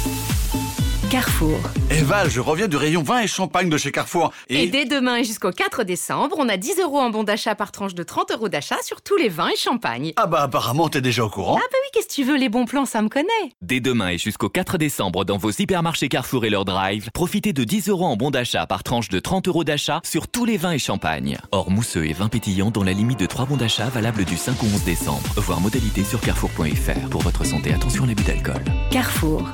Carrefour. Val, je reviens du rayon vin et champagne de chez Carrefour. Et dès demain et jusqu'au 4 décembre, on a 10 € en bon d'achat par tranche de 30 € d'achat sur tous les vins et champagnes. Ah bah apparemment t'es déjà au courant. Ah bah oui, qu'est-ce que tu veux, les bons plans, ça me connaît. Dès demain et jusqu'au 4 décembre dans vos hypermarchés Carrefour et leur drive, profitez de 10 € en bon d'achat par tranche de 30 € d'achat sur tous les vins et champagnes. Hors mousseux et vins pétillants dans la limite de 3 bons d'achat valables du 5 au 11 décembre. Voir modalité sur carrefour.fr. Pour votre santé, attention à l'abus d'alcool. Carrefour.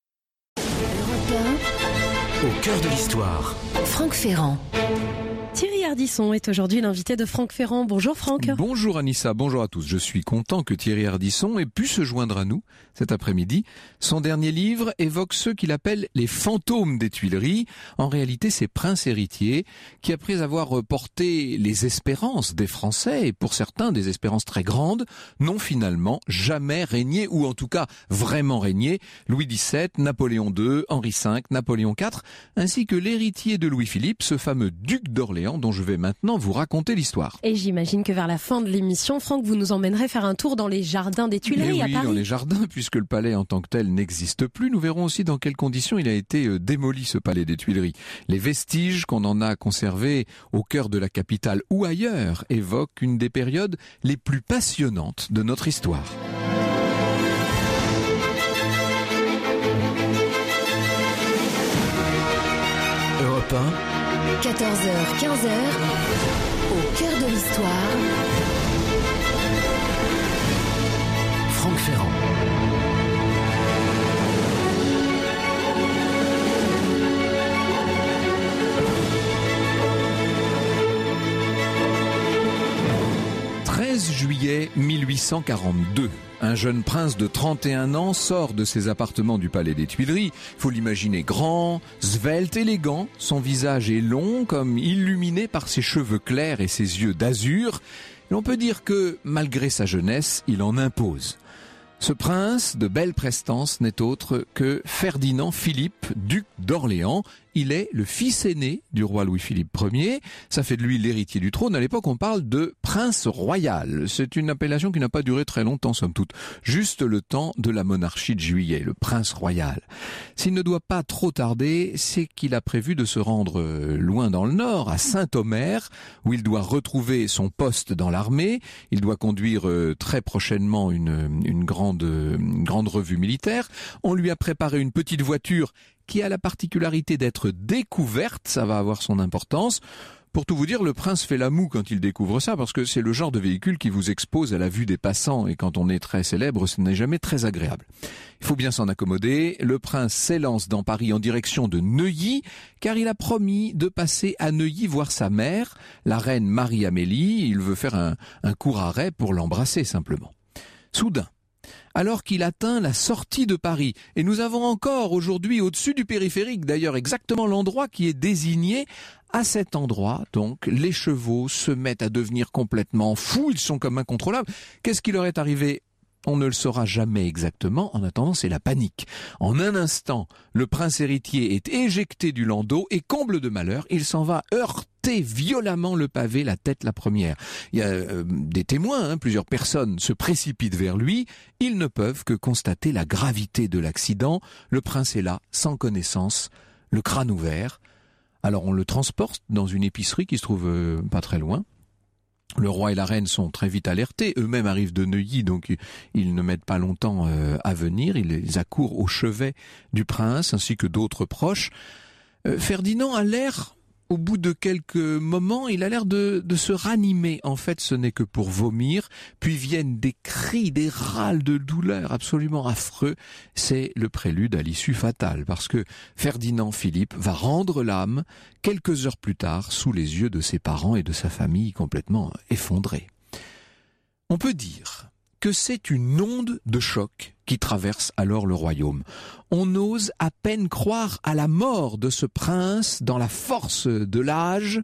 Au cœur de l'histoire. Franck Ferrand. Thierry Ardisson est aujourd'hui l'invité de Franck Ferrand. Bonjour Franck. Bonjour Anissa, bonjour à tous. Je suis content que Thierry Ardisson ait pu se joindre à nous cet après-midi. Son dernier livre évoque ceux qu'il appelle les fantômes des Tuileries. En réalité, ces princes héritiers qui, après avoir porté les espérances des Français, et pour certains des espérances très grandes, n'ont finalement jamais régné, ou en tout cas vraiment régné. Louis XVII, Napoléon II, Henri V, Napoléon IV, ainsi que l'héritier de Louis-Philippe, ce fameux duc d'Orléans, dont je vais maintenant vous raconter l'histoire. Et j'imagine que vers la fin de l'émission, Franck, vous nous emmènerez faire un tour dans les jardins des Tuileries à Paris. Dans les jardins, puisque le palais en tant que tel n'existe plus. Nous verrons aussi dans quelles conditions il a été démoli, ce palais des Tuileries. Les vestiges qu'on en a conservés au cœur de la capitale ou ailleurs évoquent une des périodes les plus passionnantes de notre histoire. Europe 1. 14h, 15h, au cœur de l'histoire. Franck Ferrand. « 13 juillet 1842. Un jeune prince de 31 ans sort de ses appartements du palais des Tuileries. Il faut l'imaginer grand, svelte, élégant. Son visage est long, comme illuminé par ses cheveux clairs et ses yeux d'azur. Et on peut dire que, malgré sa jeunesse, il en impose. Ce prince de belle prestance n'est autre que Ferdinand Philippe, duc d'Orléans. Il est le fils aîné du roi Louis-Philippe Ier. Ça fait de lui l'héritier du trône. À l'époque, on parle de prince royal. C'est une appellation qui n'a pas duré très longtemps, somme toute. Juste le temps de la monarchie de Juillet, le prince royal. S'il ne doit pas trop tarder, c'est qu'il a prévu de se rendre loin dans le nord, à Saint-Omer, où il doit retrouver son poste dans l'armée. Il doit conduire très prochainement une grande revue militaire. On lui a préparé une petite voiture qui a la particularité d'être découverte, ça va avoir son importance. Pour tout vous dire, le prince fait la moue quand il découvre ça, parce que c'est le genre de véhicule qui vous expose à la vue des passants, et quand on est très célèbre, ce n'est jamais très agréable. Il faut bien s'en accommoder. Le prince s'élance dans Paris en direction de Neuilly, car il a promis de passer à Neuilly voir sa mère, la reine Marie-Amélie. Il veut faire un court arrêt pour l'embrasser simplement. Soudain, alors qu'il atteint la sortie de Paris. Et nous avons encore aujourd'hui au-dessus du périphérique, d'ailleurs exactement l'endroit qui est désigné. À cet endroit, donc, les chevaux se mettent à devenir complètement fous, ils sont comme incontrôlables. Qu'est-ce qui leur est arrivé ? On ne le saura jamais exactement. En attendant, c'est la panique. En un instant, le prince héritier est éjecté du landau et, comble de malheur, il s'en va heurter violemment le pavé, la tête la première. Il y a des témoins, plusieurs personnes se précipitent vers lui. Ils ne peuvent que constater la gravité de l'accident. Le prince est là, sans connaissance, le crâne ouvert. Alors on le transporte dans une épicerie qui se trouve pas très loin. Le roi et la reine sont très vite alertés. Eux-mêmes arrivent de Neuilly, donc ils ne mettent pas longtemps à venir. Ils accourent au chevet du prince, ainsi que d'autres proches. Ferdinand a l'air, au bout de quelques moments, il a l'air de se ranimer. En fait, ce n'est que pour vomir. Puis viennent des cris, des râles de douleur absolument affreux. C'est le prélude à l'issue fatale, parce que Ferdinand Philippe va rendre l'âme quelques heures plus tard sous les yeux de ses parents et de sa famille complètement effondrés. On peut dire que c'est une onde de choc qui traverse alors le royaume. On ose à peine croire à la mort de ce prince dans la force de l'âge,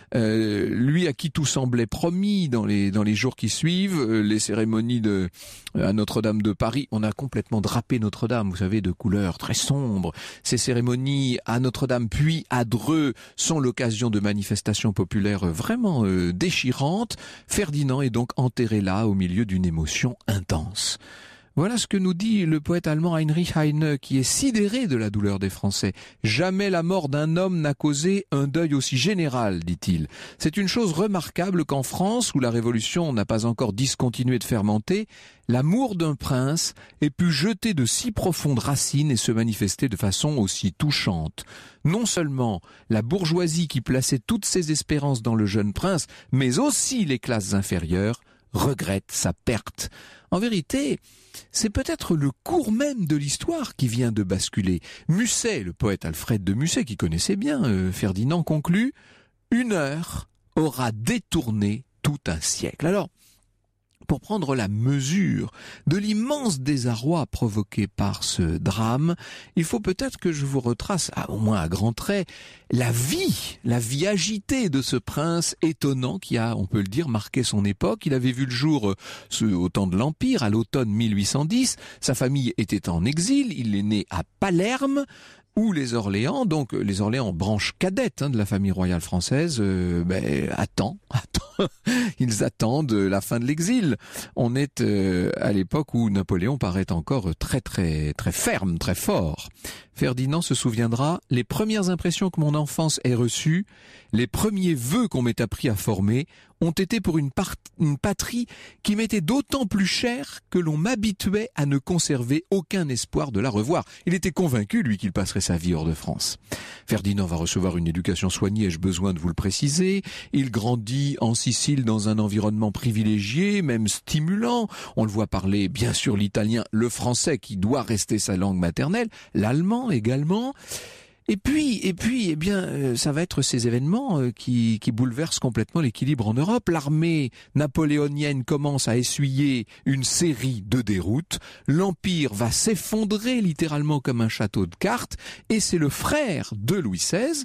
lui à qui tout semblait promis dans les jours qui suivent, les cérémonies à Notre-Dame de Paris. On a complètement drapé Notre-Dame, vous savez, de couleurs très sombres. Ces cérémonies à Notre-Dame puis à Dreux sont l'occasion de manifestations populaires vraiment déchirantes. Ferdinand est donc enterré là au milieu d'une émotion intense. Voilà ce que nous dit le poète allemand Heinrich Heine, qui est sidéré de la douleur des Français. « Jamais la mort d'un homme n'a causé un deuil aussi général, dit-il. C'est une chose remarquable qu'en France, où la Révolution n'a pas encore discontinué de fermenter, l'amour d'un prince ait pu jeter de si profondes racines et se manifester de façon aussi touchante. Non seulement la bourgeoisie qui plaçait toutes ses espérances dans le jeune prince, mais aussi les classes inférieures regrette sa perte. En vérité, c'est peut-être le cours même de l'histoire qui vient de basculer. Musset, le poète Alfred de Musset, qui connaissait bien Ferdinand, conclut « Une heure aura détourné tout un siècle ». Alors, pour prendre la mesure de l'immense désarroi provoqué par ce drame, il faut peut-être que je vous retrace, au moins à grands traits, la vie agitée de ce prince étonnant qui a, on peut le dire, marqué son époque. Il avait vu le jour au temps de l'Empire, à l'automne 1810. Sa famille était en exil, il est né à Palerme, où les Orléans, donc les Orléans, branche cadette de la famille royale française, ils attendent la fin de l'exil. On est à l'époque où Napoléon paraît encore très très très ferme, très fort. Ferdinand se souviendra, les premières impressions que mon enfance ait reçues, les premiers vœux qu'on m'ait appris à former, ont été pour une patrie qui m'était d'autant plus chère que l'on m'habituait à ne conserver aucun espoir de la revoir. Il était convaincu, lui, qu'il passerait sa vie hors de France. Ferdinand va recevoir une éducation soignée, ai-je besoin de vous le préciser. Il grandit en Sicile dans un environnement privilégié, même stimulant. On le voit parler, bien sûr, l'italien, le français, qui doit rester sa langue maternelle, l'allemand également. Et puis, ça va être ces événements qui bouleversent complètement l'équilibre en Europe. L'armée napoléonienne commence à essuyer une série de déroutes. L'Empire va s'effondrer littéralement comme un château de cartes. Et c'est le frère de Louis XVI,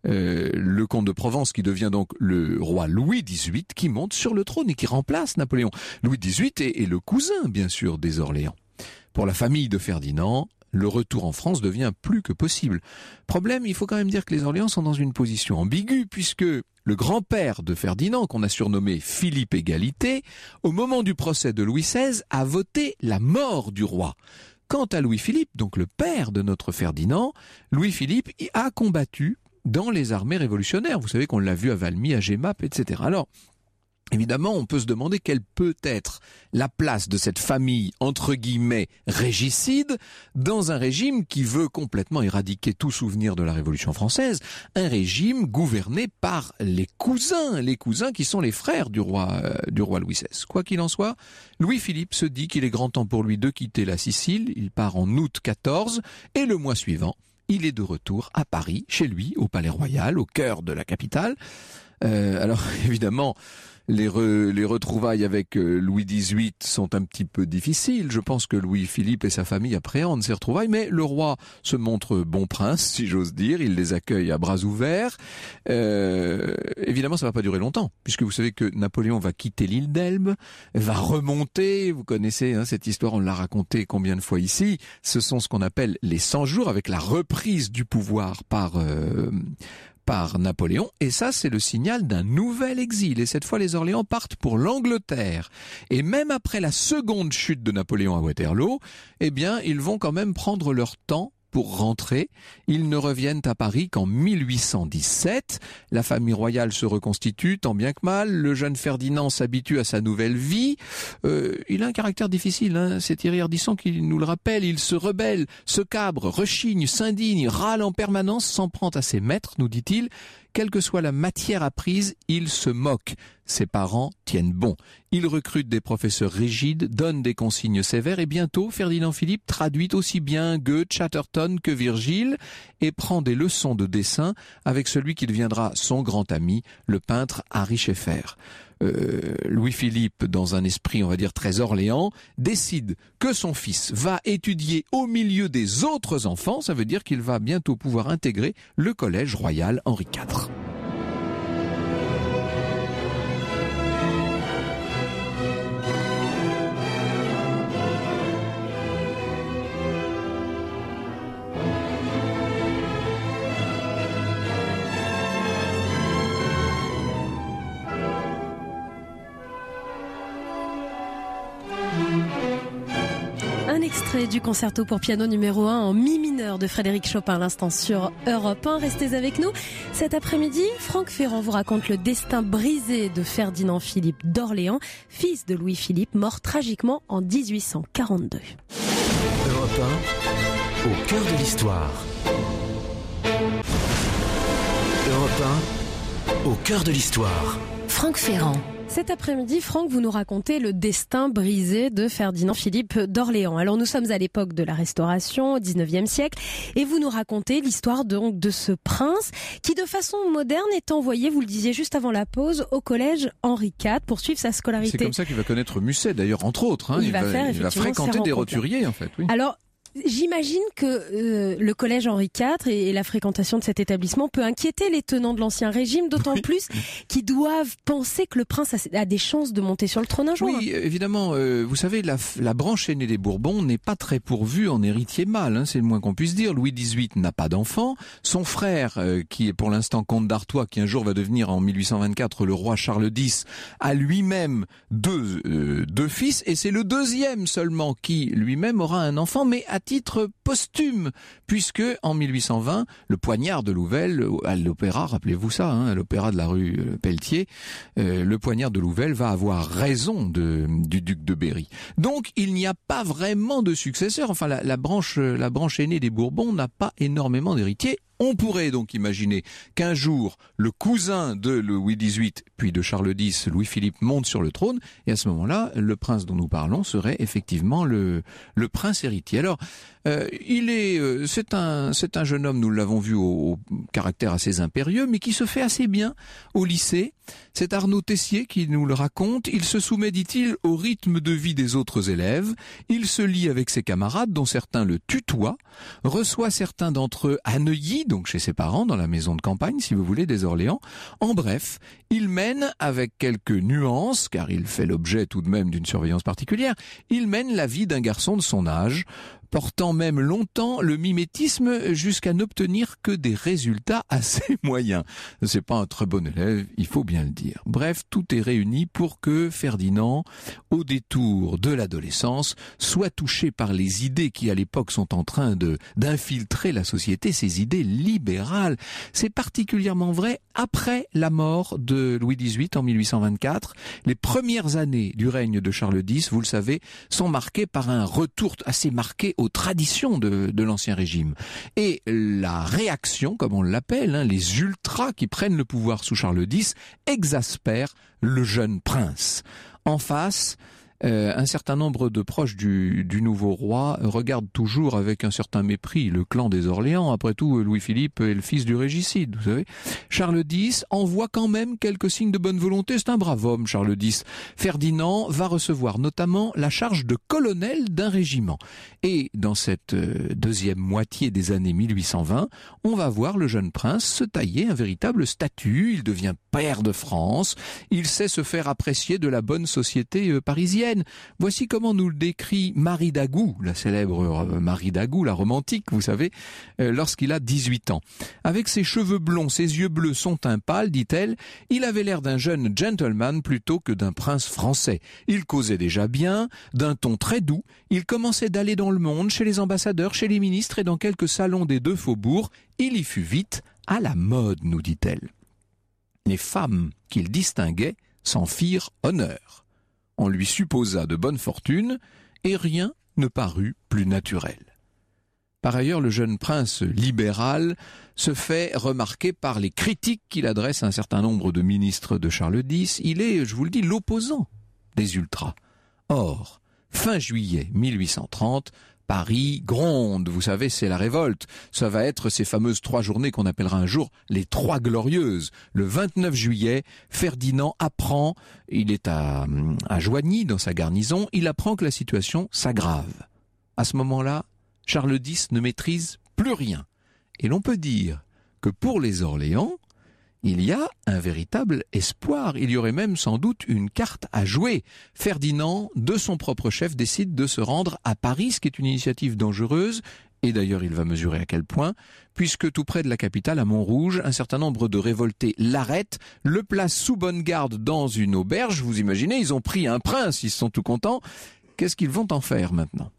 le comte de Provence, qui devient donc le roi Louis XVIII, qui monte sur le trône et qui remplace Napoléon. Louis XVIII est le cousin, bien sûr, des Orléans. Pour la famille de Ferdinand, le retour en France devient plus que possible. Problème, il faut quand même dire que les Orléans sont dans une position ambiguë, puisque le grand-père de Ferdinand, qu'on a surnommé Philippe Égalité, au moment du procès de Louis XVI, a voté la mort du roi. Quant à Louis-Philippe, donc le père de notre Ferdinand, Louis-Philippe a combattu dans les armées révolutionnaires. Vous savez qu'on l'a vu à Valmy, à Jemmapes, etc. Alors, évidemment, on peut se demander quelle peut être la place de cette famille, entre guillemets, régicide, dans un régime qui veut complètement éradiquer tout souvenir de la Révolution française, un régime gouverné par les cousins qui sont les frères du roi Louis XVI. Quoi qu'il en soit, Louis-Philippe se dit qu'il est grand temps pour lui de quitter la Sicile. Il part en août 14, et le mois suivant, il est de retour à Paris, chez lui, au Palais Royal, au cœur de la capitale. Alors, évidemment, les retrouvailles avec Louis XVIII sont un petit peu difficiles. Je pense que Louis-Philippe et sa famille appréhendent ces retrouvailles, mais le roi se montre bon prince, si j'ose dire. Il les accueille à bras ouverts. Évidemment, ça va pas durer longtemps, puisque vous savez que Napoléon va quitter l'île d'Elbe, va remonter. Vous connaissez cette histoire, on l'a racontée combien de fois ici. Ce sont ce qu'on appelle les 100 jours, avec la reprise du pouvoir par Napoléon, et ça c'est le signal d'un nouvel exil, et cette fois les Orléans partent pour l'Angleterre, et même après la seconde chute de Napoléon à Waterloo, ils vont quand même prendre leur temps pour rentrer. Ils ne reviennent à Paris qu'en 1817. La famille royale se reconstitue tant bien que mal. Le jeune Ferdinand s'habitue à sa nouvelle vie. Il a un caractère difficile, c'est Thierry Ardisson qui nous le rappelle. Il se rebelle, se cabre, rechigne, s'indigne, râle en permanence, s'en prend à ses maîtres, nous dit-il. Quelle que soit la matière apprise, il se moque. Ses parents tiennent bon. Il recrute des professeurs rigides, donne des consignes sévères, et bientôt, Ferdinand Philippe traduit aussi bien Goethe, Chatterton que Virgile et prend des leçons de dessin avec celui qui deviendra son grand ami, le peintre Ary Scheffer. Louis-Philippe, dans un esprit, on va dire, très orléans, décide que son fils va étudier au milieu des autres enfants. Ça veut dire qu'il va bientôt pouvoir intégrer le collège royal Henri IV. extrait du concerto pour piano numéro 1 en mi mineur de Frédéric Chopin à l'instant sur Europe 1. Restez avec nous. Cet après-midi, Franck Ferrand vous raconte le destin brisé de Ferdinand Philippe d'Orléans, fils de Louis-Philippe, mort tragiquement en 1842. Europe 1, au cœur de l'histoire. Europe 1, au cœur de l'histoire. Franck Ferrand. Cet après-midi, Franck, vous nous racontez le destin brisé de Ferdinand Philippe d'Orléans. Alors nous sommes à l'époque de la Restauration, au 19e siècle, et vous nous racontez l'histoire donc de ce prince qui, de façon moderne, est envoyé, vous le disiez juste avant la pause, au collège Henri IV pour suivre sa scolarité. C'est comme ça qu'il va connaître Musset, d'ailleurs, entre autres. Hein. Il va fréquenter des roturiers, en fait. Oui. Alors, j'imagine que le collège Henri IV et la fréquentation de cet établissement peut inquiéter les tenants de l'Ancien Régime, d'autant plus qu'ils doivent penser que le prince a des chances de monter sur le trône un jour. Oui, évidemment. Vous savez, la branche aînée des Bourbons n'est pas très pourvue en héritier mâle, hein, c'est le moins qu'on puisse dire. Louis XVIII n'a pas d'enfant. Son frère, qui est pour l'instant comte d'Artois, qui un jour va devenir en 1824 le roi Charles X, a lui-même deux fils, et c'est le deuxième seulement qui lui-même aura un enfant, mais à titre posthume, puisque en 1820, le poignard de Louvel, à l'opéra, rappelez-vous ça, hein, à l'opéra de la rue Pelletier, le poignard de Louvel va avoir raison du duc de Berry. Donc il n'y a pas vraiment de successeur. Enfin, la branche aînée des Bourbons n'a pas énormément d'héritiers. On pourrait donc imaginer qu'un jour, le cousin de Louis XVIII, puis de Charles X, Louis-Philippe, monte sur le trône, et à ce moment-là, le prince dont nous parlons serait effectivement le prince héritier. Alors, c'est un jeune homme, nous l'avons vu, au caractère assez impérieux, mais qui se fait assez bien au lycée. C'est Arnaud Tessier qui nous le raconte. Il se soumet, dit-il, au rythme de vie des autres élèves. Il se lie avec ses camarades, dont certains le tutoient, reçoit certains d'entre eux à Neuilly, donc chez ses parents, dans la maison de campagne, si vous voulez, des Orléans. En bref, il mène, avec quelques nuances, car il fait l'objet tout de même d'une surveillance particulière, il mène la vie d'un garçon de son âge, portant même longtemps le mimétisme jusqu'à n'obtenir que des résultats assez moyens. C'est pas un très bon élève, il faut bien le dire. Bref, tout est réuni pour que Ferdinand, au détour de l'adolescence, soit touché par les idées qui à l'époque sont en train d'infiltrer la société, ces idées libérales. C'est particulièrement vrai après la mort de Louis XVIII en 1824. Les premières années du règne de Charles X, vous le savez, sont marquées par un retour assez marqué aux traditions de l'Ancien Régime. Et la réaction, comme on l'appelle, hein, les ultras qui prennent le pouvoir sous Charles X, exaspèrent le jeune prince. En face, un certain nombre de proches du nouveau roi regardent toujours avec un certain mépris le clan des Orléans. Après tout, Louis-Philippe est le fils du régicide, vous savez. Charles X envoie quand même quelques signes de bonne volonté. C'est un brave homme, Charles X. Ferdinand va recevoir notamment la charge de colonel d'un régiment. Et dans cette deuxième moitié des années 1820, on va voir le jeune prince se tailler un véritable statut. Il devient père de France. Il sait se faire apprécier de la bonne société parisienne. Voici comment nous le décrit Marie Dagout, la célèbre Marie Dagout, la romantique, vous savez, lorsqu'il a 18 ans. Avec ses cheveux blonds, ses yeux bleus, son teint pâle, dit-elle, il avait l'air d'un jeune gentleman plutôt que d'un prince français. Il causait déjà bien, d'un ton très doux, il commençait d'aller dans le monde, chez les ambassadeurs, chez les ministres et dans quelques salons des deux faubourgs. Il y fut vite à la mode, nous dit-elle. Les femmes qu'il distinguait s'en firent honneur. On lui supposa de bonne fortune, et rien ne parut plus naturel. Par ailleurs, le jeune prince libéral se fait remarquer par les critiques qu'il adresse à un certain nombre de ministres de Charles X. Il est, je vous le dis, l'opposant des ultras. Or, fin juillet 1830, Paris gronde, vous savez, c'est la révolte. Ça va être ces fameuses 3 journées qu'on appellera un jour les 3 glorieuses. Le 29 juillet, Ferdinand apprend, il est à Joigny dans sa garnison, il apprend que la situation s'aggrave. À ce moment-là, Charles X ne maîtrise plus rien. Et l'on peut dire que pour les Orléans, il y a un véritable espoir. Il y aurait même sans doute une carte à jouer. Ferdinand, de son propre chef, décide de se rendre à Paris, ce qui est une initiative dangereuse. Et d'ailleurs, il va mesurer à quel point, puisque tout près de la capitale, à Montrouge, un certain nombre de révoltés l'arrêtent, le placent sous bonne garde dans une auberge. Vous imaginez, ils ont pris un prince, ils sont tout contents. Qu'est-ce qu'ils vont en faire maintenant ?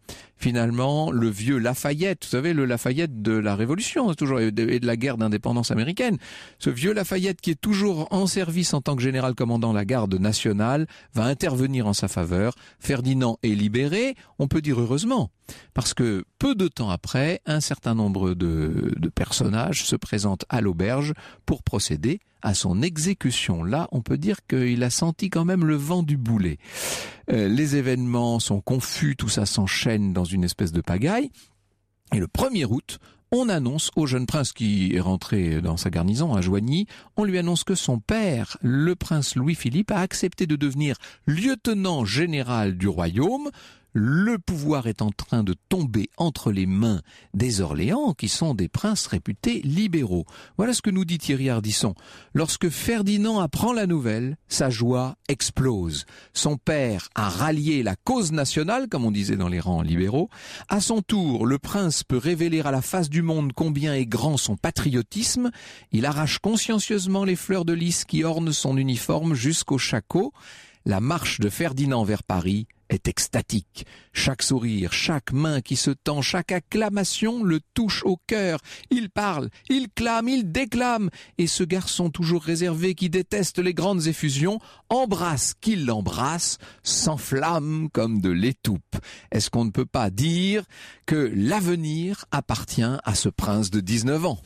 finalement, le vieux Lafayette, vous savez, le Lafayette de la Révolution, toujours, et de la guerre d'indépendance américaine. Ce vieux Lafayette qui est toujours en service en tant que général commandant la garde nationale va intervenir en sa faveur. Ferdinand est libéré, on peut dire heureusement, parce que peu de temps après, un certain nombre de personnages se présentent à l'auberge pour procéder à son exécution. Là, on peut dire qu'il a senti quand même le vent du boulet. Les événements sont confus, tout ça s'enchaîne dans une espèce de pagaille. Et le 1er août, on annonce au jeune prince qui est rentré dans sa garnison à Joigny, on lui annonce que son père, le prince Louis-Philippe, a accepté de devenir lieutenant général du royaume. Le pouvoir est en train de tomber entre les mains des Orléans, qui sont des princes réputés libéraux. Voilà ce que nous dit Thierry Ardisson. Lorsque Ferdinand apprend la nouvelle, sa joie explose. Son père a rallié la cause nationale, comme on disait dans les rangs libéraux. À son tour, le prince peut révéler à la face du monde combien est grand son patriotisme. Il arrache consciencieusement les fleurs de lys qui ornent son uniforme jusqu'au shako. La marche de Ferdinand vers Paris est extatique. Chaque sourire, chaque main qui se tend, chaque acclamation le touche au cœur. Il parle, il clame, il déclame. Et ce garçon toujours réservé qui déteste les grandes effusions, embrasse qu'il l'embrasse, s'enflamme comme de l'étoupe. Est-ce qu'on ne peut pas dire que l'avenir appartient à ce prince de 19 ans ?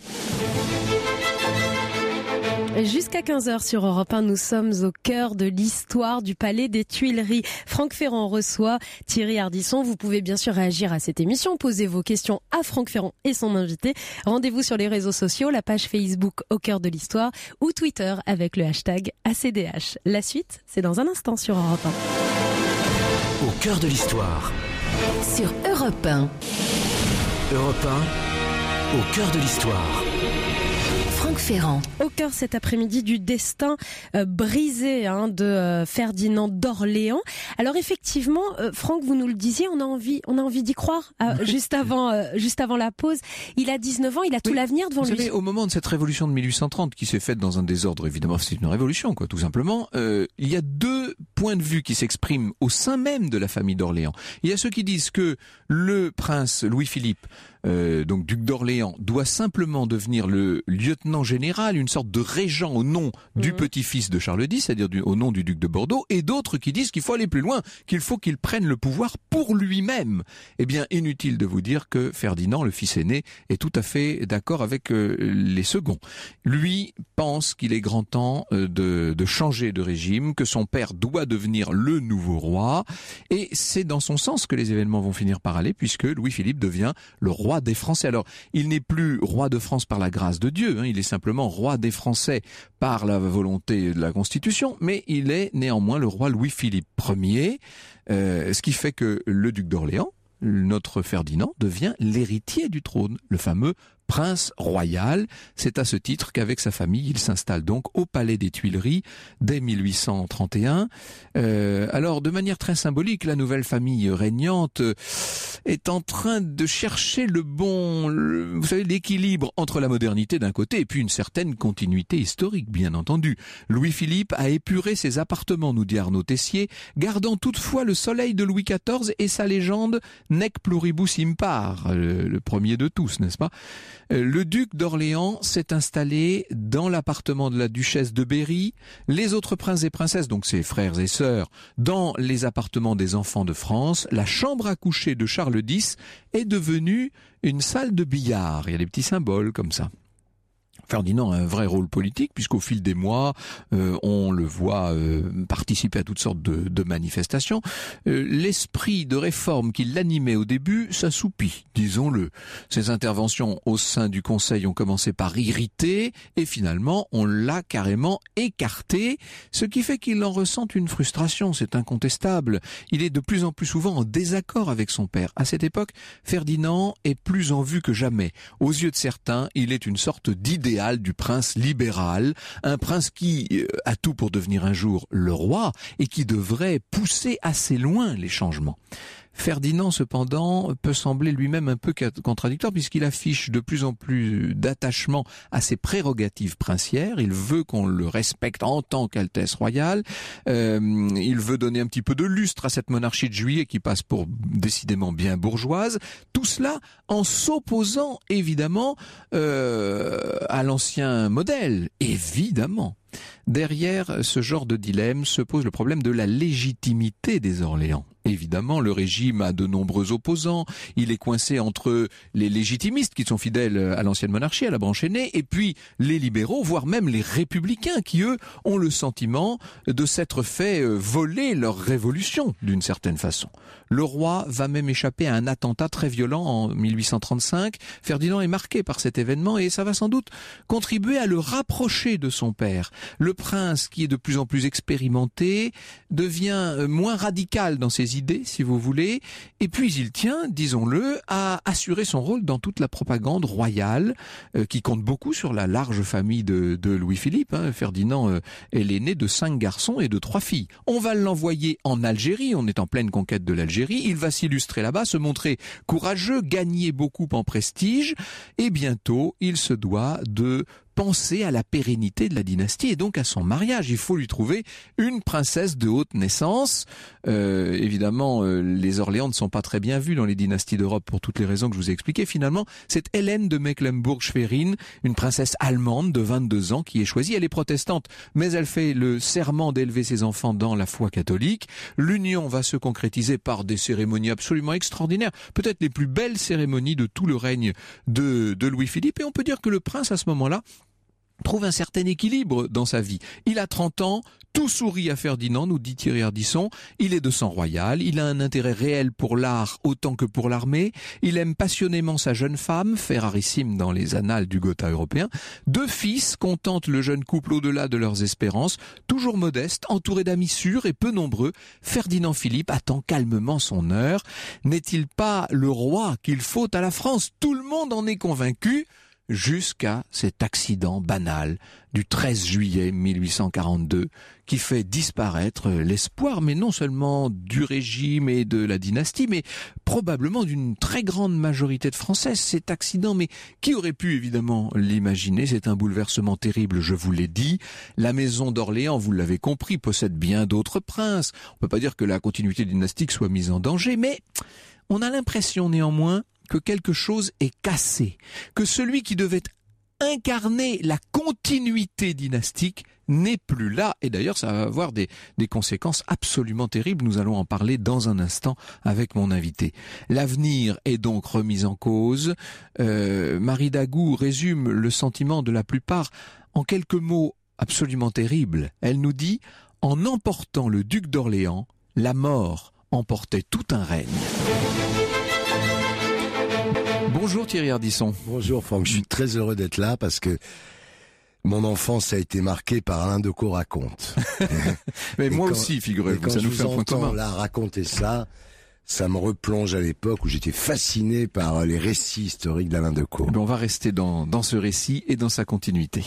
Jusqu'à 15h sur Europe 1, nous sommes au cœur de l'histoire du Palais des Tuileries. Franck Ferrand reçoit Thierry Ardisson. Vous pouvez bien sûr réagir à cette émission, poser vos questions à Franck Ferrand et son invité. Rendez-vous sur les réseaux sociaux, la page Facebook Au cœur de l'histoire ou Twitter avec le hashtag ACDH. La suite, c'est dans un instant sur Europe 1. Au cœur de l'histoire. Sur Europe 1. Europe 1, au cœur de l'histoire. Franck Ferrand. Au cœur cet après-midi du destin brisé de Ferdinand d'Orléans. Alors effectivement, Franck, vous nous le disiez, on a envie d'y croire. Juste avant la pause, il a 19 ans, il a tout l'avenir devant lui. Vous savez, au moment de cette révolution de 1830 qui s'est faite dans un désordre, évidemment, c'est une révolution, quoi, tout simplement. Il y a deux points de vue qui s'expriment au sein même de la famille d'Orléans. Il y a ceux qui disent que le prince Louis-Philippe, donc duc d'Orléans, doit simplement devenir le lieutenant général, une sorte de régent au nom du petit-fils de Charles X, c'est-à-dire au nom du duc de Bordeaux, et d'autres qui disent qu'il faut aller plus loin, qu'il faut qu'il prenne le pouvoir pour lui-même. Eh bien, inutile de vous dire que Ferdinand, le fils aîné, est tout à fait d'accord avec les seconds. Lui pense qu'il est grand temps de changer de régime, que son père doit devenir le nouveau roi, et c'est dans son sens que les événements vont finir par aller, puisque Louis-Philippe devient le roi des Français. Alors, il n'est plus roi de France par la grâce de Dieu, il est simplement roi des Français par la volonté de la Constitution, mais il est néanmoins le roi Louis-Philippe Ier, ce qui fait que le duc d'Orléans, notre Ferdinand, devient l'héritier du trône, le fameux prince royal. C'est à ce titre qu'avec sa famille, il s'installe donc au Palais des Tuileries dès 1831. Alors, de manière très symbolique, la nouvelle famille régnante est en train de chercher vous savez, l'équilibre entre la modernité d'un côté et puis une certaine continuité historique, bien entendu. Louis-Philippe a épuré ses appartements, nous dit Arnaud Tessier, gardant toutefois le soleil de Louis XIV et sa légende Nec pluribus impar, le premier de tous, n'est-ce pas ? Le duc d'Orléans s'est installé dans l'appartement de la duchesse de Berry, les autres princes et princesses, donc ses frères et sœurs, dans les appartements des enfants de France. La chambre à coucher de Charles X est devenue une salle de billard. Il y a des petits symboles comme ça. Ferdinand a un vrai rôle politique, puisqu'au fil des mois, on le voit participer à toutes sortes de manifestations. L'esprit de réforme qui l'animait au début s'assoupit, disons-le. Ses interventions au sein du Conseil ont commencé par irriter, et finalement, on l'a carrément écarté, ce qui fait qu'il en ressent une frustration, c'est incontestable. Il est de plus en plus souvent en désaccord avec son père. À cette époque, Ferdinand est plus en vue que jamais. Aux yeux de certains, il est une sorte d'idéal du prince libéral, un prince qui a tout pour devenir un jour le roi et qui devrait pousser assez loin les changements. Ferdinand, cependant, peut sembler lui-même un peu contradictoire puisqu'il affiche de plus en plus d'attachement à ses prérogatives princières. Il veut qu'on le respecte en tant qu'Altesse royale. Il veut donner un petit peu de lustre à cette monarchie de Juillet qui passe pour décidément bien bourgeoise. Tout cela en s'opposant évidemment à l'ancien modèle, évidemment. Derrière ce genre de dilemme se pose le problème de la légitimité des Orléans. Évidemment, le régime a de nombreux opposants. Il est coincé entre les légitimistes qui sont fidèles à l'ancienne monarchie, à la branche aînée, et puis les libéraux, voire même les républicains qui, eux, ont le sentiment de s'être fait voler leur révolution d'une certaine façon. Le roi va même échapper à un attentat très violent en 1835. Ferdinand est marqué par cet événement et ça va sans doute contribuer à le rapprocher de son père. Le prince, qui est de plus en plus expérimenté, devient moins radical dans ses idées, si vous voulez, et puis il tient, disons-le, à assurer son rôle dans toute la propagande royale, qui compte beaucoup sur la large famille de Louis-Philippe. Ferdinand est l'aîné de 5 garçons et de 3 filles. On va l'envoyer en Algérie, on est en pleine conquête de l'Algérie, il va s'illustrer là-bas, se montrer courageux, gagner beaucoup en prestige, et bientôt il se doit de penser à la pérennité de la dynastie et donc à son mariage. Il faut lui trouver une princesse de haute naissance. Évidemment, les Orléans ne sont pas très bien vus dans les dynasties d'Europe pour toutes les raisons que je vous ai expliquées. Finalement, c'est Hélène de Mecklembourg-Schwerin, une princesse allemande de 22 ans qui est choisie. Elle est protestante, mais elle fait le serment d'élever ses enfants dans la foi catholique. L'union va se concrétiser par des cérémonies absolument extraordinaires, peut-être les plus belles cérémonies de tout le règne de Louis-Philippe. Et on peut dire que le prince, à ce moment-là, trouve un certain équilibre dans sa vie. Il a 30 ans, tout sourit à Ferdinand, nous dit Thierry Ardisson. Il est de sang royal, il a un intérêt réel pour l'art autant que pour l'armée. Il aime passionnément sa jeune femme, fait rarissime dans les annales du Gotha européen. 2 fils contentent le jeune couple au-delà de leurs espérances. Toujours modeste, entouré d'amis sûrs et peu nombreux, Ferdinand Philippe attend calmement son heure. N'est-il pas le roi qu'il faut à la France? Tout le monde en est convaincu. Jusqu'à cet accident banal du 13 juillet 1842 qui fait disparaître l'espoir, mais non seulement du régime et de la dynastie, mais probablement d'une très grande majorité de Français. Cet accident, mais qui aurait pu évidemment l'imaginer? C'est un bouleversement terrible, je vous l'ai dit. La maison d'Orléans, vous l'avez compris, possède bien d'autres princes. On ne peut pas dire que la continuité dynastique soit mise en danger, mais on a l'impression néanmoins que quelque chose est cassé, que celui qui devait incarner la continuité dynastique n'est plus là. Et d'ailleurs, ça va avoir des conséquences absolument terribles. Nous allons en parler dans un instant avec mon invité. L'avenir est donc remis en cause. Marie Dagout résume le sentiment de la plupart en quelques mots absolument terribles. Elle nous dit « En emportant le duc d'Orléans, la mort emportait tout un règne ». Bonjour Thierry Ardisson. Bonjour Franck, je suis très heureux d'être là parce que mon enfance a été marquée par Alain Decaux raconte. Mais moi aussi, figurez-vous, ça nous fait un point commun. Quand là raconter ça, ça me replonge à l'époque où j'étais fasciné par les récits historiques d'Alain Decaux. On va rester dans ce récit et dans sa continuité.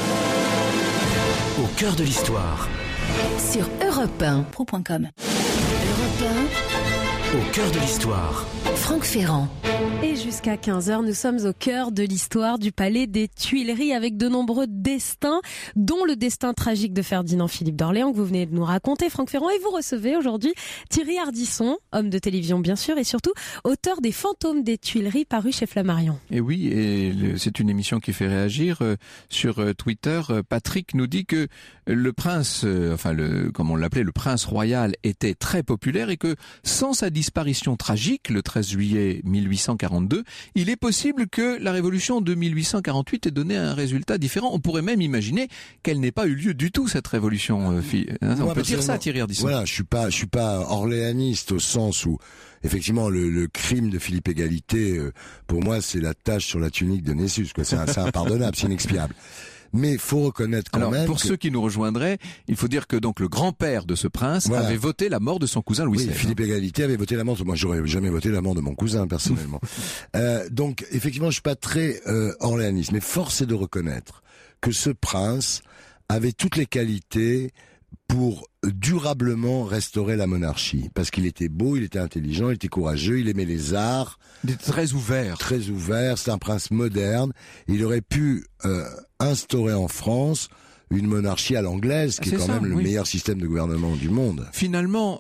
Au cœur de l'histoire. Sur Europe 1. Pro.com. Europe 1. Au cœur de l'histoire. Franck Ferrand. Et jusqu'à 15h, nous sommes au cœur de l'histoire du palais des Tuileries avec de nombreux destins, dont le destin tragique de Ferdinand Philippe d'Orléans que vous venez de nous raconter, Franck Ferrand. Et vous recevez aujourd'hui Thierry Ardisson, homme de télévision bien sûr, et surtout auteur des Fantômes des Tuileries paru chez Flammarion. Et oui, c'est une émission qui fait réagir. Sur Twitter, Patrick nous dit que le prince, comme on l'appelait, le prince royal était très populaire et que sans sa disparition tragique, le 13 juillet 1842, il est possible que la révolution de 1848 ait donné un résultat différent. On pourrait même imaginer qu'elle n'ait pas eu lieu du tout, cette révolution. On peut dire ça, Thierry Ardisson. Voilà, je suis pas orléaniste au sens où effectivement le crime de Philippe Égalité, pour moi, c'est la tache sur la tunique de Nessus. C'est impardonnable, c'est inexpiable. Mais faut reconnaître quand même. Pour ceux qui nous rejoindraient, il faut dire que donc le grand-père de ce prince avait voté la mort de son cousin Louis XVI. Oui, Philippe Égalité avait voté la mort. Moi, j'aurais jamais voté la mort de mon cousin personnellement. Donc, effectivement, je suis pas très orléaniste, mais force est de reconnaître que ce prince avait toutes les qualités pour durablement restaurer la monarchie. Parce qu'il était beau, il était intelligent, il était courageux, il aimait les arts. Il était très ouvert. Très ouvert, c'est un prince moderne. Il aurait pu instaurer en France une monarchie à l'anglaise, qui est quand même le meilleur système de gouvernement du monde. Finalement,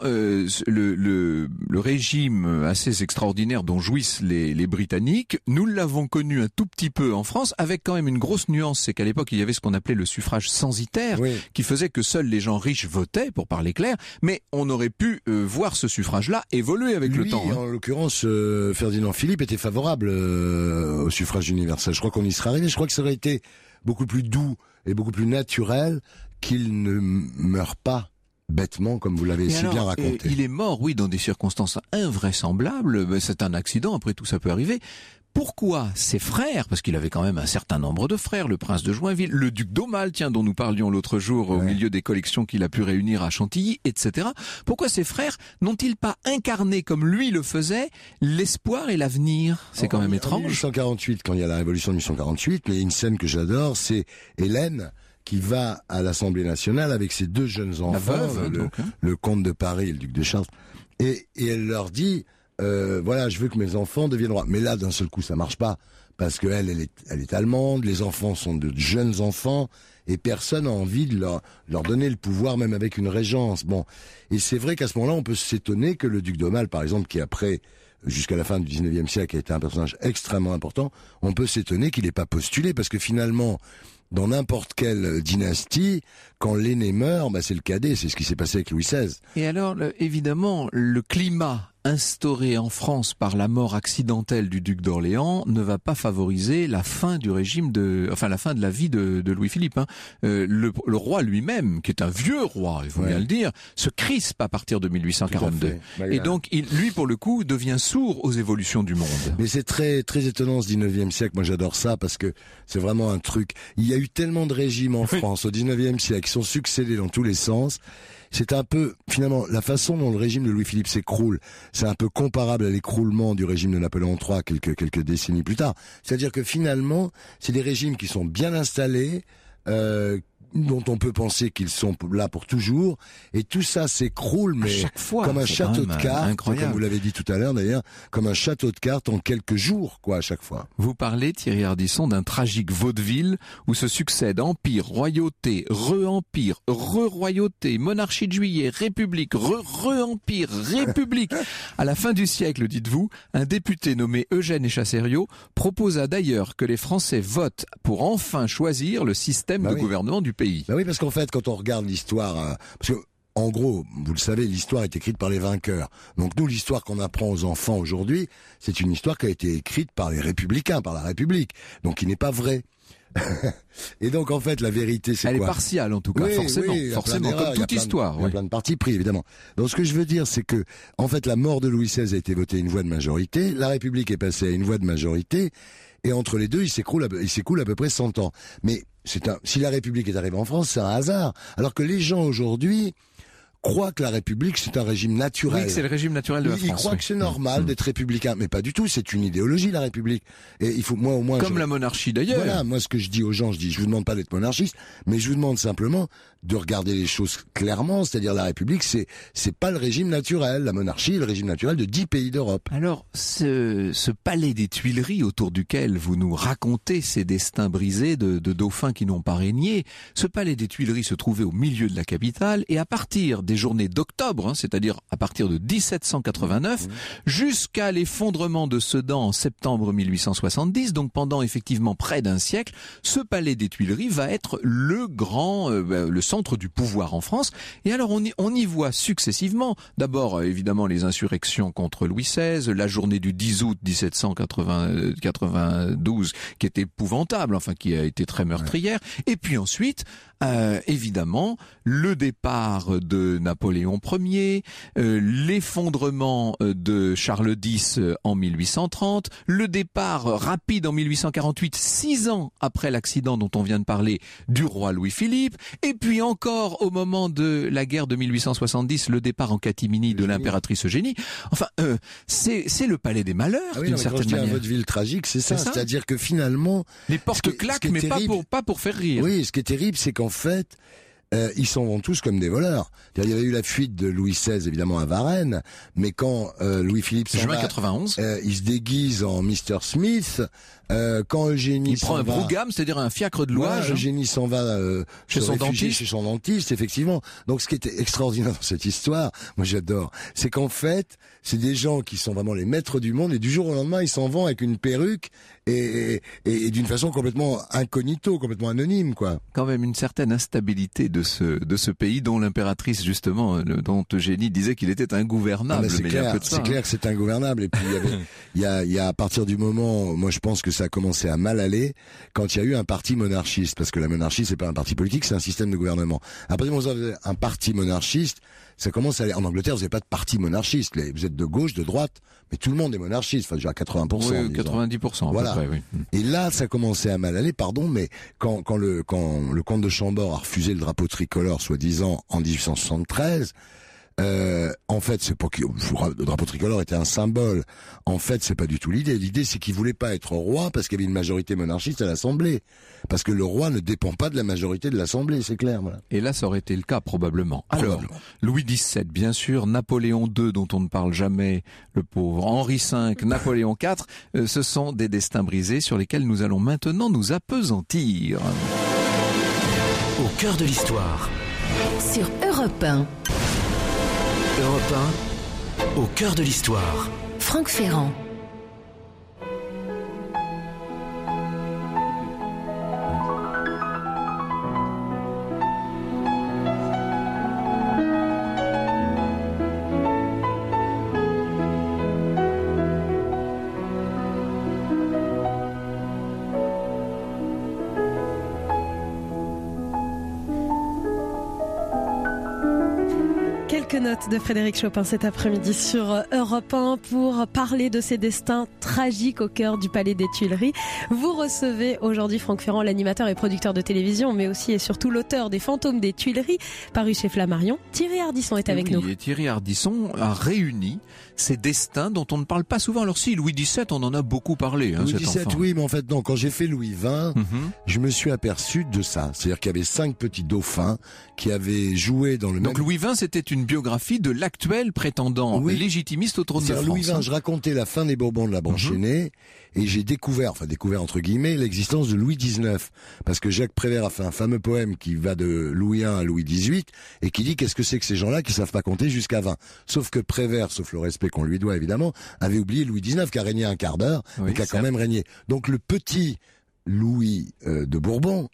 le régime assez extraordinaire dont jouissent les Britanniques, nous l'avons connu un tout petit peu en France, avec quand même une grosse nuance, c'est qu'à l'époque il y avait ce qu'on appelait le suffrage censitaire, qui faisait que seuls les gens riches votaient, pour parler clair, mais on aurait pu voir ce suffrage-là évoluer avec le temps. En l'occurrence, Ferdinand Philippe était favorable au suffrage universel. Je crois qu'on y serait arrivé. Je crois que ça aurait été beaucoup plus doux et beaucoup plus naturel qu'il ne meure pas bêtement, comme vous l'avez si bien raconté. Il est mort, oui, dans des circonstances invraisemblables. C'est un accident, après tout ça peut arriver. Pourquoi ses frères, parce qu'il avait quand même un certain nombre de frères, le prince de Joinville, le duc d'Aumale, tiens, dont nous parlions l'autre jour au milieu des collections qu'il a pu réunir à Chantilly, etc. Pourquoi ses frères n'ont-ils pas incarné, comme lui le faisait, l'espoir et l'avenir? C'est quand même étrange. En 1848, quand il y a la révolution de 1848, il y a une scène que j'adore, c'est Hélène qui va à l'Assemblée nationale avec ses deux jeunes enfants, le comte de Paris et le duc de Chartres, et elle leur dit... voilà, je veux que mes enfants deviennent rois. Mais là, d'un seul coup, ça marche pas. Parce que elle est allemande, les enfants sont de jeunes enfants, et personne n'a envie de leur donner le pouvoir, même avec une régence. Bon. Et c'est vrai qu'à ce moment-là, on peut s'étonner que le duc d'Aumale, par exemple, qui après, jusqu'à la fin du 19e siècle, a été un personnage extrêmement important, on peut s'étonner qu'il n'ait pas postulé, parce que finalement, dans n'importe quelle dynastie, quand l'aîné meurt, c'est le cadet, c'est ce qui s'est passé avec Louis XVI. Et alors, évidemment, le climat instauré en France par la mort accidentelle du duc d'Orléans ne va pas favoriser la fin du régime la fin de la vie de Louis-Philippe. Le roi lui-même, qui est un vieux roi, il faut bien le dire, se crispe à partir de 1842. Et donc, lui, pour le coup, devient sourd aux évolutions du monde. Mais c'est très, très étonnant ce 19e siècle. Moi, j'adore ça parce que c'est vraiment un truc. Il y a eu tellement de régimes en France au 19e siècle qui sont succédés dans tous les sens. C'est un peu, finalement, la façon dont le régime de Louis-Philippe s'écroule, c'est un peu comparable à l'écroulement du régime de Napoléon III quelques décennies plus tard. C'est-à-dire que finalement, c'est des régimes qui sont bien installés, dont on peut penser qu'ils sont là pour toujours, et tout ça s'écroule, mais chaque fois, comme un château de cartes, comme vous l'avez dit tout à l'heure d'ailleurs, comme un château de cartes en quelques jours, à chaque fois. Vous parlez, Thierry Ardisson, d'un tragique vaudeville où se succèdent empire, royauté, re-empire, re-royauté, monarchie de juillet, république, re-empire, république. À la fin du siècle, dites-vous, un député nommé Eugène Echassériau proposa d'ailleurs que les Français votent pour enfin choisir le système de gouvernement du pays. Oui, parce qu'en fait, quand on regarde l'histoire, parce que en gros, vous le savez, l'histoire est écrite par les vainqueurs. Donc nous, l'histoire qu'on apprend aux enfants aujourd'hui, c'est une histoire qui a été écrite par les républicains, par la République, donc qui n'est pas vraie. Et donc en fait, la vérité, c'est quoi? Elle est partiale en tout cas, forcément, comme toute histoire. Il y a plein de partis pris, évidemment. Donc ce que je veux dire, c'est que en fait, la mort de Louis XVI a été votée une voix de majorité, la République est passée à une voix de majorité, et entre les deux, il s'écoule à peu près 100 ans. Mais si la République est arrivée en France, c'est un hasard. Alors que les gens aujourd'hui croient que la République, c'est un régime naturel. Oui, que c'est le régime naturel de la France. Ils croient que c'est normal d'être républicain, mais pas du tout. C'est une idéologie, la République. Et il faut, moi, au moins. Comme la monarchie d'ailleurs. Voilà, moi, ce que je dis aux gens, je vous demande pas d'être monarchiste, mais je vous demande simplement de regarder les choses clairement. C'est-à-dire, la République, c'est pas le régime naturel. La monarchie est le régime naturel de 10 pays d'Europe. Alors, ce palais des Tuileries autour duquel vous nous racontez ces destins brisés de dauphins qui n'ont pas régné, ce palais des Tuileries se trouvait au milieu de la capitale, et à partir des journées d'octobre, c'est-à-dire à partir de 1789, jusqu'à l'effondrement de Sedan en septembre 1870, donc pendant effectivement près d'un siècle, ce palais des Tuileries va être le centre du pouvoir en France. Et alors on y voit successivement, d'abord évidemment les insurrections contre Louis XVI, la journée du 10 août 1792 qui est épouvantable, qui a été très meurtrière, et puis ensuite évidemment le départ de Napoléon Ier, l'effondrement de Charles X en 1830, le départ rapide en 1848, 6 ans après l'accident dont on vient de parler, du roi Louis-Philippe, et puis encore au moment de la guerre de 1870, le départ en catimini de l'impératrice Eugénie. C'est le palais des malheurs, d'une certaine manière. Un vaudeville tragique, c'est ça. C'est-à-dire que finalement... Les portes claquent, mais pas pour faire rire. Oui, ce qui est terrible, c'est qu'en fait, ils s'en vont tous comme des voleurs. Il y avait eu la fuite de Louis XVI, évidemment, à Varennes, mais quand Louis-Philippe s'en Juin va, 91. il se déguise en Mr. Smith. Quand Eugénie Il prend un Brougham, c'est-à-dire un fiacre de louage. Eugénie s'en va chez son dentiste. Chez son dentiste, effectivement. Donc, ce qui était extraordinaire dans cette histoire, moi j'adore, c'est qu'en fait, c'est des gens qui sont vraiment les maîtres du monde, et du jour au lendemain, ils s'en vont avec une perruque et d'une façon complètement incognito, complètement anonyme, quoi. Quand même une certaine instabilité de ce pays dont l'impératrice, justement, dont Eugénie disait qu'il était ingouvernable. C'est clair, c'est clair que c'est ingouvernable. Et puis il y a à partir du moment, moi je pense que ça a commencé à mal aller quand il y a eu un parti monarchiste, parce que la monarchie c'est pas un parti politique, c'est un système de gouvernement. À partir du moment où vous avez un parti monarchiste, ça commence à aller. En Angleterre, vous n'avez pas de parti monarchiste. Vous êtes de gauche, de droite, mais tout le monde est monarchiste. Enfin, déjà à 80%. Oui, 90%. Voilà. À peu près, oui. Et là, ça commençait à mal aller. Pardon, mais quand le comte de Chambord a refusé le drapeau tricolore, soi-disant en 1873. En fait, c'est pas que le drapeau tricolore était un symbole. En fait, c'est pas du tout l'idée. L'idée, c'est qu'il voulait pas être roi parce qu'il y avait une majorité monarchiste à l'Assemblée. Parce que le roi ne dépend pas de la majorité de l'Assemblée, c'est clair. Voilà. Et là, ça aurait été le cas, probablement. Alors, Louis XVII, bien sûr, Napoléon II, dont on ne parle jamais, le pauvre, Henri V, Napoléon IV, ce sont des destins brisés sur lesquels nous allons maintenant nous appesantir. Au cœur de l'histoire. Sur Europe 1. Europe 1, au cœur de l'histoire. Franck Ferrand. Quelques notes de Frédéric Chopin cet après-midi sur Europe 1 pour parler de ces destins tragiques au cœur du Palais des Tuileries. Vous recevez aujourd'hui Franck Ferrand, l'animateur et producteur de télévision, mais aussi et surtout l'auteur des Fantômes des Tuileries, paru chez Flammarion. Thierry Ardisson est avec nous. Et Thierry Ardisson a réuni ces destins dont on ne parle pas souvent. Alors si, Louis XVII, on en a beaucoup parlé. Louis XVII, oui, mais en fait non. Quand j'ai fait Louis XX, je me suis aperçu de ça. C'est-à-dire qu'il y avait 5 petits dauphins qui avaient joué dans le Donc même... Louis XX, c'était une biographie de l'actuel prétendant légitimiste au trône de France. Louis XX, je racontais la fin des Bourbons de la Branche aînée, et j'ai découvert entre guillemets, l'existence de Louis XIX. Parce que Jacques Prévert a fait un fameux poème qui va de Louis I à Louis XVIII, et qui dit qu'est-ce que c'est que ces gens-là qui savent pas compter jusqu'à 20. Sauf que Prévert, sauf le respect qu'on lui doit évidemment, avait oublié Louis XIX qui a régné un quart d'heure, mais qui a quand même régné. Donc le petit Louis de Bourbon,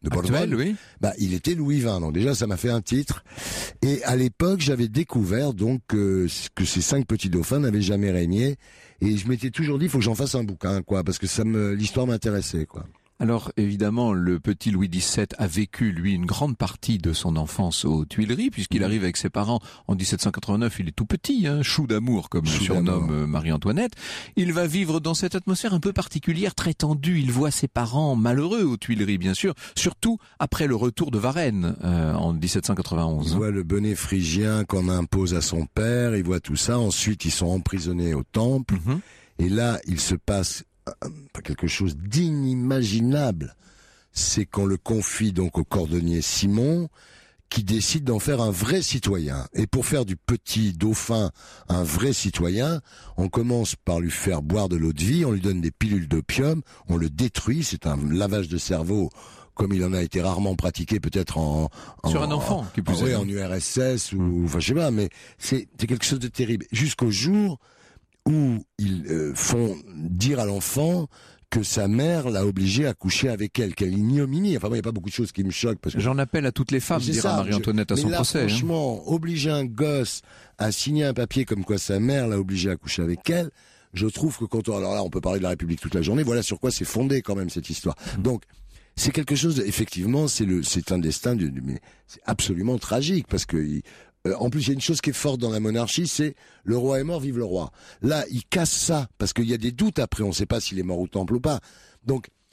il était Louis XX. Donc déjà, ça m'a fait un titre. Et à l'époque, j'avais découvert donc que ces 5 petits dauphins n'avaient jamais régné. Et je m'étais toujours dit, il faut que j'en fasse un bouquin, quoi, parce que l'histoire m'intéressait, quoi. Alors évidemment, le petit Louis XVII a vécu, lui, une grande partie de son enfance aux Tuileries, puisqu'il arrive avec ses parents en 1789, il est tout petit, chou d'amour, comme le surnomme Marie-Antoinette. Il va vivre dans cette atmosphère un peu particulière, très tendue. Il voit ses parents malheureux aux Tuileries, bien sûr, surtout après le retour de Varennes en 1791. Il voit le bonnet phrygien qu'on impose à son père, il voit tout ça. Ensuite, ils sont emprisonnés au Temple. Et là, il se passe quelque chose d'inimaginable. C'est qu'on le confie donc au cordonnier Simon, qui décide d'en faire un vrai citoyen. Et pour faire du petit dauphin un vrai citoyen, on commence par lui faire boire de l'eau de vie, on lui donne des pilules d'opium, on le détruit, c'est un lavage de cerveau comme il en a été rarement pratiqué peut-être sur un enfant qui plus en URSS ou enfin je sais pas, mais c'est quelque chose de terrible. Jusqu'au jour où ils font dire à l'enfant que sa mère l'a obligé à coucher avec elle, quelle ignominie. Enfin, il n'y a pas beaucoup de choses qui me choquent. Parce que... J'en appelle à toutes les femmes, dira Marie-Antoinette à son procès. Franchement, obliger un gosse à signer un papier comme quoi sa mère l'a obligé à coucher avec elle, je trouve que alors là, on peut parler de la République toute la journée, voilà sur quoi c'est fondé quand même cette histoire. Donc, c'est quelque chose, effectivement, c'est un destin mais c'est absolument tragique parce que en plus, il y a une chose qui est forte dans la monarchie, c'est le roi est mort, vive le roi. Là, il casse ça, parce qu'il y a des doutes après, on ne sait pas s'il est mort au Temple ou pas. Donc,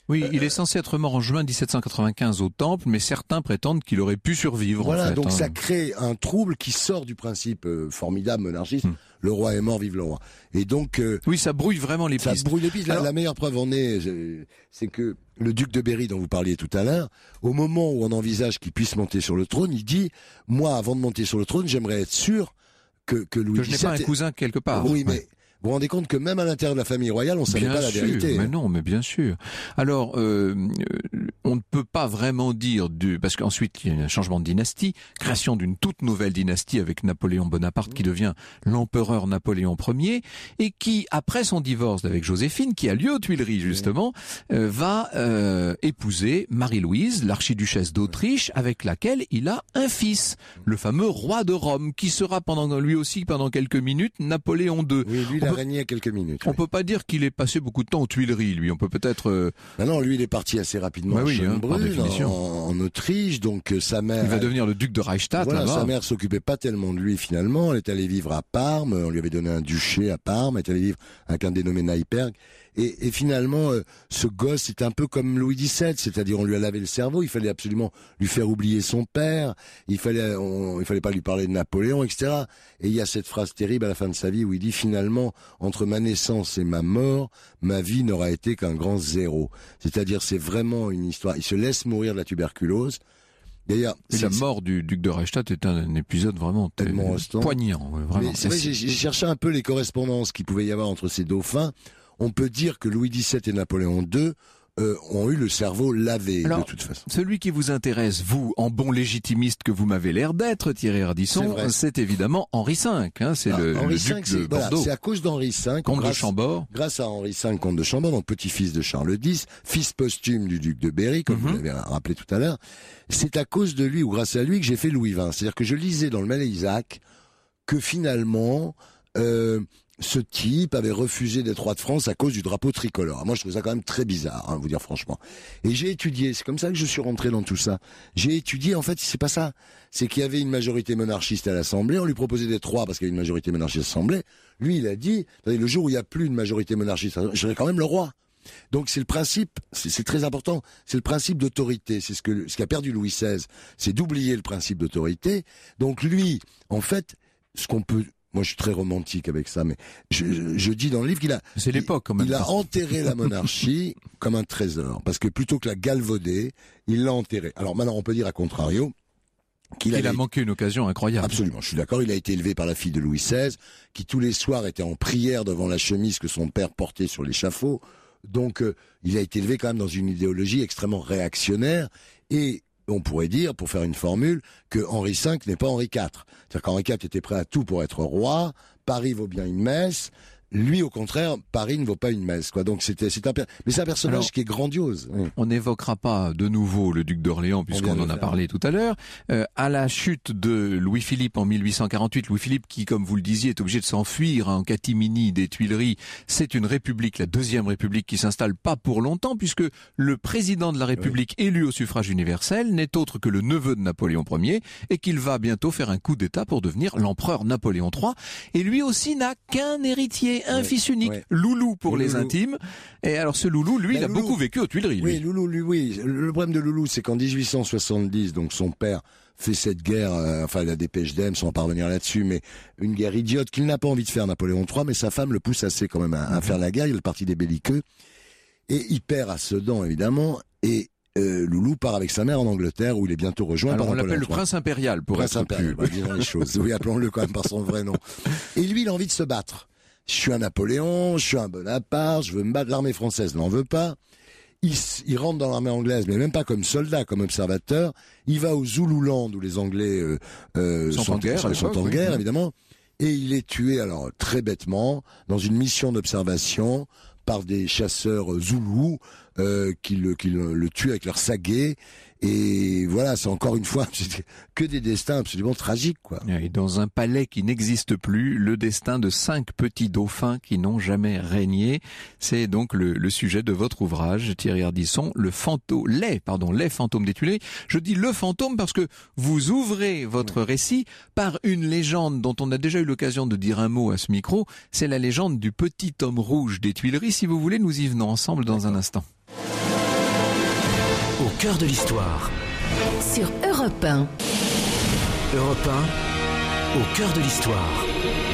Oui, il est censé être mort en juin 1795 au Temple, mais certains prétendent qu'il aurait pu survivre. Voilà, en fait, donc ça crée un trouble qui sort du principe formidable monarchiste. Le roi est mort, vive le roi. Et donc oui, ça brouille vraiment les pistes. Ça brouille les pistes. La meilleure preuve en est, c'est que le duc de Berry dont vous parliez tout à l'heure, au moment où on envisage qu'il puisse monter sur le trône, il dit « Moi, avant de monter sur le trône, j'aimerais être sûr que Louis XVII... » Que je n'ai pas un cousin quelque part. Oui, mais... Vous vous rendez compte que même à l'intérieur de la famille royale, on ne savait pas la vérité. Mais non, mais bien sûr. Alors, on ne peut pas vraiment dire parce qu'ensuite il y a un changement de dynastie, création d'une toute nouvelle dynastie avec Napoléon Bonaparte qui devient l'empereur Napoléon Ier et qui, après son divorce avec Joséphine, qui a lieu aux Tuileries justement, va épouser Marie-Louise, l'archiduchesse d'Autriche, avec laquelle il a un fils, le fameux roi de Rome, qui sera lui aussi pendant quelques minutes Napoléon II. Oui, lui, il a régné quelques minutes. On peut pas dire qu'il ait passé beaucoup de temps aux Tuileries, lui. On peut peut-être... non, lui, il est parti assez rapidement à Schönbrunn, en Autriche, donc sa mère... Il va devenir le duc de Reichstadt, voilà, là-bas. Sa mère s'occupait pas tellement de lui, finalement. Elle est allée vivre à Parme, on lui avait donné un duché à Parme, elle est allée vivre avec un dénommé Neipperg. Et finalement, ce gosse est un peu comme Louis XVII, c'est-à-dire on lui a lavé le cerveau, il fallait absolument lui faire oublier son père, il fallait pas lui parler de Napoléon, etc. Et il y a cette phrase terrible à la fin de sa vie où il dit finalement, entre ma naissance et ma mort, ma vie n'aura été qu'un grand zéro. C'est-à-dire c'est vraiment une histoire, il se laisse mourir de la tuberculose. D'ailleurs, la mort du duc de Reichstadt est un épisode vraiment tellement poignant. Vraiment. Mais c'est vrai, j'ai cherché un peu les correspondances qu'il pouvait y avoir entre ces dauphins. On peut dire que Louis XVII et Napoléon II ont eu le cerveau lavé. Alors, de toute façon. Celui qui vous intéresse, vous, en bon légitimiste que vous m'avez l'air d'être, Thierry Ardisson, c'est évidemment Henri V. C'est le duc de Bordeaux. C'est à cause d'Henri V, comte de Chambord. Grâce à Henri V, comte de Chambord, donc petit-fils de Charles X, fils posthume du duc de Berry, comme vous l'avez rappelé tout à l'heure. C'est à cause de lui ou grâce à lui que j'ai fait Louis XX. C'est-à-dire que je lisais dans le Maine-et-Isaac que finalement... ce type avait refusé d'être roi de France à cause du drapeau tricolore. Alors moi, je trouve ça quand même très bizarre, vous dire franchement. Et j'ai étudié, c'est comme ça que je suis rentré dans tout ça. J'ai étudié, en fait, c'est pas ça. C'est qu'il y avait une majorité monarchiste à l'Assemblée, on lui proposait d'être roi parce qu'il y avait une majorité monarchiste à l'Assemblée. Lui, il a dit, le jour où il n'y a plus de majorité monarchiste, je serai quand même le roi. Donc c'est le principe, c'est très important, c'est le principe d'autorité, c'est ce qu'a perdu Louis XVI, c'est d'oublier le principe d'autorité. Donc lui, en fait, ce qu'on peut... Moi, je suis très romantique avec ça, mais je dis dans le livre qu'il a... C'est l'époque, quand même. Il a enterré la monarchie comme un trésor. Parce que plutôt que la galvauder, il l'a enterrée. Alors maintenant, on peut dire à contrario qu'il a manqué une occasion incroyable. Absolument, je suis d'accord. Il a été élevé par la fille de Louis XVI, qui tous les soirs était en prière devant la chemise que son père portait sur l'échafaud. Donc, il a été élevé quand même dans une idéologie extrêmement réactionnaire. Et... on pourrait dire, pour faire une formule, que Henri V n'est pas Henri IV. C'est-à-dire qu'Henri IV était prêt à tout pour être roi, Paris vaut bien une messe, lui, au contraire, Paris ne vaut pas une messe, quoi. Donc c'est un personnage qui est grandiose. Oui. On n'évoquera pas de nouveau le duc d'Orléans puisqu'on en a parlé tout à l'heure. À la chute de Louis-Philippe en 1848, Louis-Philippe qui, comme vous le disiez, est obligé de s'enfuir en catimini des Tuileries. C'est une république, la deuxième république, qui s'installe pas pour longtemps puisque le président de la République élu au suffrage universel n'est autre que le neveu de Napoléon Ier et qu'il va bientôt faire un coup d'État pour devenir l'empereur Napoléon III. Et lui aussi n'a qu'un héritier, un fils unique, Loulou pour les intimes. Et alors ce Loulou, lui, il a beaucoup vécu aux Tuileries. Oui, Loulou, lui, oui. Le problème de Loulou, c'est qu'en 1870, donc son père fait cette guerre, la dépêche d'Ems, sans parvenir là-dessus, mais une guerre idiote qu'il n'a pas envie de faire, Napoléon III, mais sa femme le pousse assez quand même à faire la guerre. Il est le parti des belliqueux. Et il perd à Sedan, évidemment, et Loulou part avec sa mère en Angleterre où il est bientôt rejoint par Napoléon III. On l'appelle le prince impérial pour être plus... disons les choses. Oui, appelons-le quand même par son vrai nom. Et lui, il a envie de se battre. Je suis un Napoléon, je suis un Bonaparte, je veux me battre. L'armée française n'en veut pas. Il rentre dans l'armée anglaise, mais même pas comme soldat, comme observateur. Il va au Zululand où les Anglais sont en guerre, évidemment. Et il est tué, alors très bêtement, dans une mission d'observation par des chasseurs zoulous qui le tuent avec leur saguet. Et voilà, c'est encore une fois que des destins absolument tragiques, quoi. Et dans un palais qui n'existe plus, le destin de 5 petits dauphins qui n'ont jamais régné. C'est donc le sujet de votre ouvrage, Thierry Ardisson, les fantômes des Tuileries. Je dis le fantôme parce que vous ouvrez votre récit par une légende dont on a déjà eu l'occasion de dire un mot à ce micro. C'est la légende du petit homme rouge des Tuileries. Si vous voulez, nous y venons ensemble dans un instant. cœur de l'histoire. Sur Europe 1. Europe 1, au cœur de l'histoire.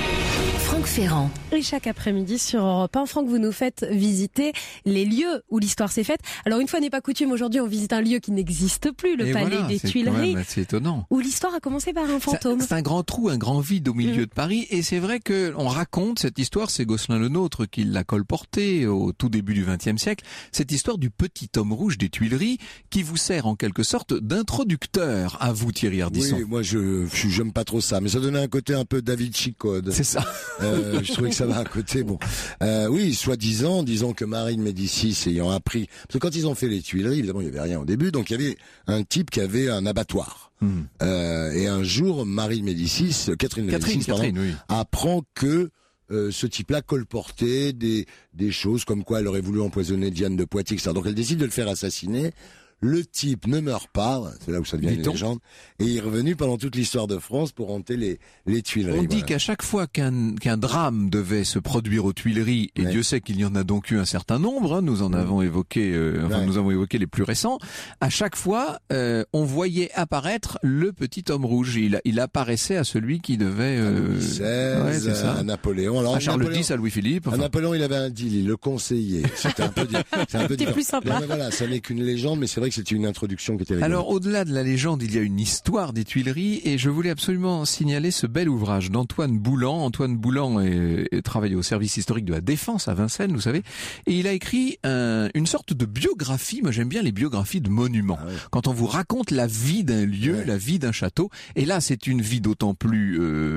Franck Ferrand. Et chaque après-midi sur Europe 1, Franck, vous nous faites visiter les lieux où l'histoire s'est faite. Alors une fois n'est pas coutume, aujourd'hui on visite un lieu qui n'existe plus, le palais des Tuileries, c'est étonnant. où l'histoire a commencé par un fantôme. C'est un grand trou, un grand vide au milieu de Paris, et c'est vrai que on raconte cette histoire, c'est Gosselin le Nôtre qui l'a colporté au tout début du XXe siècle, cette histoire du petit homme rouge des Tuileries, qui vous sert en quelque sorte d'introducteur à vous, Thierry Ardisson. Oui, moi j'aime pas trop ça, mais ça donnait un côté un peu David Chicode. C'est ça. Je trouvais que ça va à côté. Bon, oui, soi-disant, disons que Marie de Médicis ayant appris, parce que quand ils ont fait les Tuileries, évidemment, il y avait rien au début, donc il y avait un type qui avait un abattoir. Et un jour, Marie de Médicis, Catherine de Médicis, oui. apprend que ce type-là colportait des choses comme quoi elle aurait voulu empoisonner Diane de Poitiers, etc. Donc elle décide de le faire assassiner. Le type ne meurt pas, c'est là où ça devient une légende, et il est revenu pendant toute l'histoire de France pour hanter les Tuileries. On dit qu'à chaque fois qu'un drame devait se produire aux Tuileries, et Dieu sait qu'il y en a donc eu un certain nombre, hein, nous en avons évoqué, nous avons évoqué les plus récents, à chaque fois, on voyait apparaître le petit homme rouge. Il apparaissait à celui qui devait... à Louis XVI, à Napoléon. Alors, à Charles X, à Louis-Philippe. À Napoléon, il avait un deal, il le conseillait. C'était un peu plus sympa. Mais voilà, ça n'est qu'une légende, mais c'est vrai que c'était une introduction qui était rigolote. Alors, au-delà de la légende, il y a une histoire des Tuileries, et je voulais absolument signaler ce bel ouvrage d'Antoine Boulan. Antoine Boulan travaille au service historique de la Défense à Vincennes, vous savez, et il a écrit une sorte de biographie. Moi, j'aime bien les biographies de monuments. Ah ouais. Quand on vous raconte la vie d'un lieu, la vie d'un château, et là, c'est une vie d'autant plus,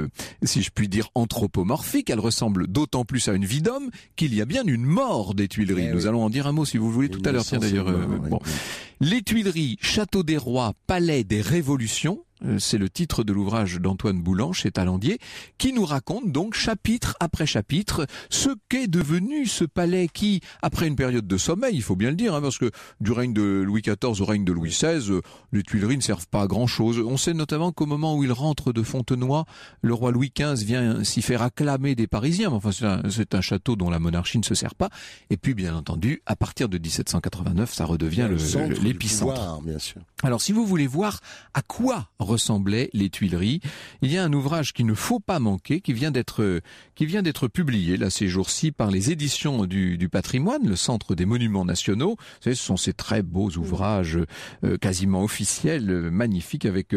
si je puis dire, anthropomorphique. Elle ressemble d'autant plus à une vie d'homme qu'il y a bien une mort des Tuileries. Nous allons en dire un mot, si vous voulez, tout à l'heure. Tiens, d'ailleurs, bon. Les Tuileries, château des rois, palais des révolutions, c'est le titre de l'ouvrage d'Antoine Boulan chez Talandier, qui nous raconte donc chapitre après chapitre ce qu'est devenu ce palais qui, après une période de sommeil, il faut bien le dire, hein, parce que du règne de Louis XIV au règne de Louis XVI, les Tuileries ne servent pas à grand chose. On sait notamment qu'au moment où il rentre de Fontenoy, le roi Louis XV vient s'y faire acclamer des Parisiens. Enfin, c'est un château dont la monarchie ne se sert pas. Et puis, bien entendu, à partir de 1789, ça redevient l'épicentre. Bien sûr. Alors, si vous voulez voir à quoi ressemblaient les Tuileries, il y a un ouvrage qu'il ne faut pas manquer, qui vient d'être publié là ces jours-ci par les éditions du patrimoine, le Centre des Monuments Nationaux. Vous savez, ce sont ces très beaux ouvrages quasiment officiels, magnifiques, avec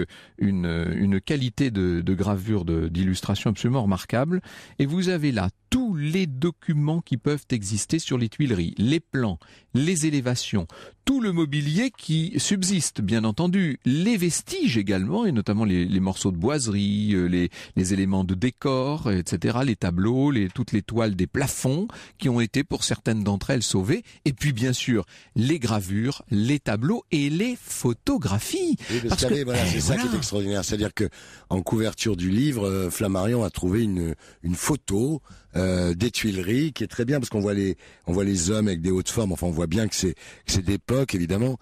une qualité de gravure, d'illustration absolument remarquable. Et vous avez là tous les documents qui peuvent exister sur les Tuileries, les plans, les élévations, tout le mobilier qui subsiste, bien entendu, les vestiges également, et notamment les morceaux de boiserie, les éléments de décor, etc., les tableaux, toutes les toiles des plafonds qui ont été, pour certaines d'entre elles, sauvées, et puis bien sûr, les gravures, les tableaux et les photographies. Oui, parce que voilà, c'est ça qui est extraordinaire, c'est-à-dire que en couverture du livre, Flammarion a trouvé une photo des Tuileries qui est très bien, parce qu'on voit les hommes avec des hautes formes, enfin on voit bien que c'est d'époque, évidemment.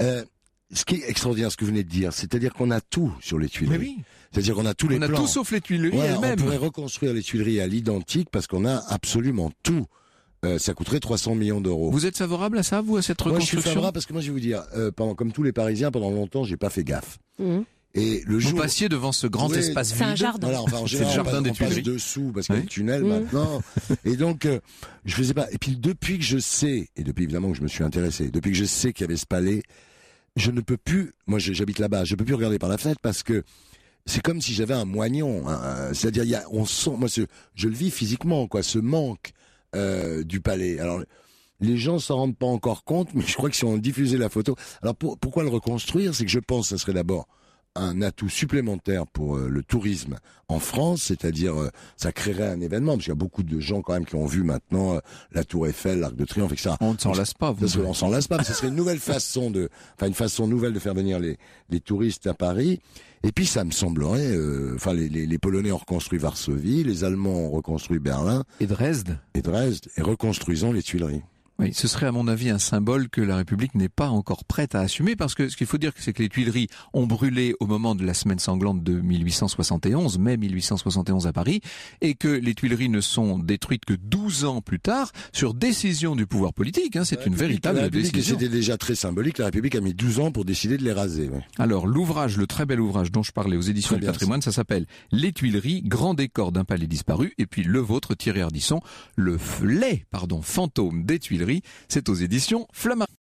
Ce qui est extraordinaire, ce que vous venez de dire, c'est-à-dire qu'on a tout sur les Tuileries. Oui. C'est-à-dire qu'on a tous les plans. On a tout sauf les Tuileries elles-mêmes. On pourrait reconstruire les Tuileries à l'identique parce qu'on a absolument tout. Ça coûterait 300 millions d'euros. Vous êtes favorable à ça, vous, à cette reconstruction? Moi, je suis favorable parce que moi, je vais vous dire, comme tous les Parisiens, pendant longtemps, j'ai pas fait gaffe. Et le jour vous passiez devant ce grand espace vide. C'est un jardin. Voilà, enfin, en général, c'est le jardin des Tuileries. On passe dessous parce qu'il y a le tunnel maintenant. Et donc, je faisais pas. Et puis depuis que je sais, et depuis évidemment que je me suis intéressé, depuis que je sais qu'il y avait ce palais, je ne peux plus. Moi, j'habite là-bas. Je peux plus regarder par la fenêtre parce que c'est comme si j'avais un moignon. C'est-à-dire, on sent. Moi, je le vis physiquement, quoi. Ce manque du palais. Alors. Les gens s'en rendent pas encore compte, mais je crois que si on diffusait la photo... Alors pourquoi le reconstruire? C'est que je pense que ça serait d'abord un atout supplémentaire pour le tourisme en France, c'est-à-dire ça créerait un événement, parce qu'il y a beaucoup de gens quand même qui ont vu maintenant la Tour Eiffel, l'Arc de Triomphe, etc. On ne s'en lasse pas. On s'en lasse pas, mais ce serait une nouvelle façon une façon nouvelle de faire venir les touristes à Paris. Et puis ça me semblerait, les Polonais ont reconstruit Varsovie, les Allemands ont reconstruit Berlin et Dresde, et reconstruisons les Tuileries. Oui, ce serait à mon avis un symbole que la République n'est pas encore prête à assumer, parce que ce qu'il faut dire, c'est que les Tuileries ont brûlé au moment de la semaine sanglante de 1871, mai 1871 à Paris, et que les Tuileries ne sont détruites que 12 ans plus tard, sur décision du pouvoir politique. C'est une véritable décision. C'était déjà très symbolique. La République a mis 12 ans pour décider de les raser. Ouais. Alors, l'ouvrage, le très bel ouvrage dont je parlais aux éditions du patrimoine, ça s'appelle Les Tuileries, grand décor d'un palais disparu, et puis le vôtre, Thierry Ardisson, les fantômes des Tuileries, c'est aux éditions Flammarion.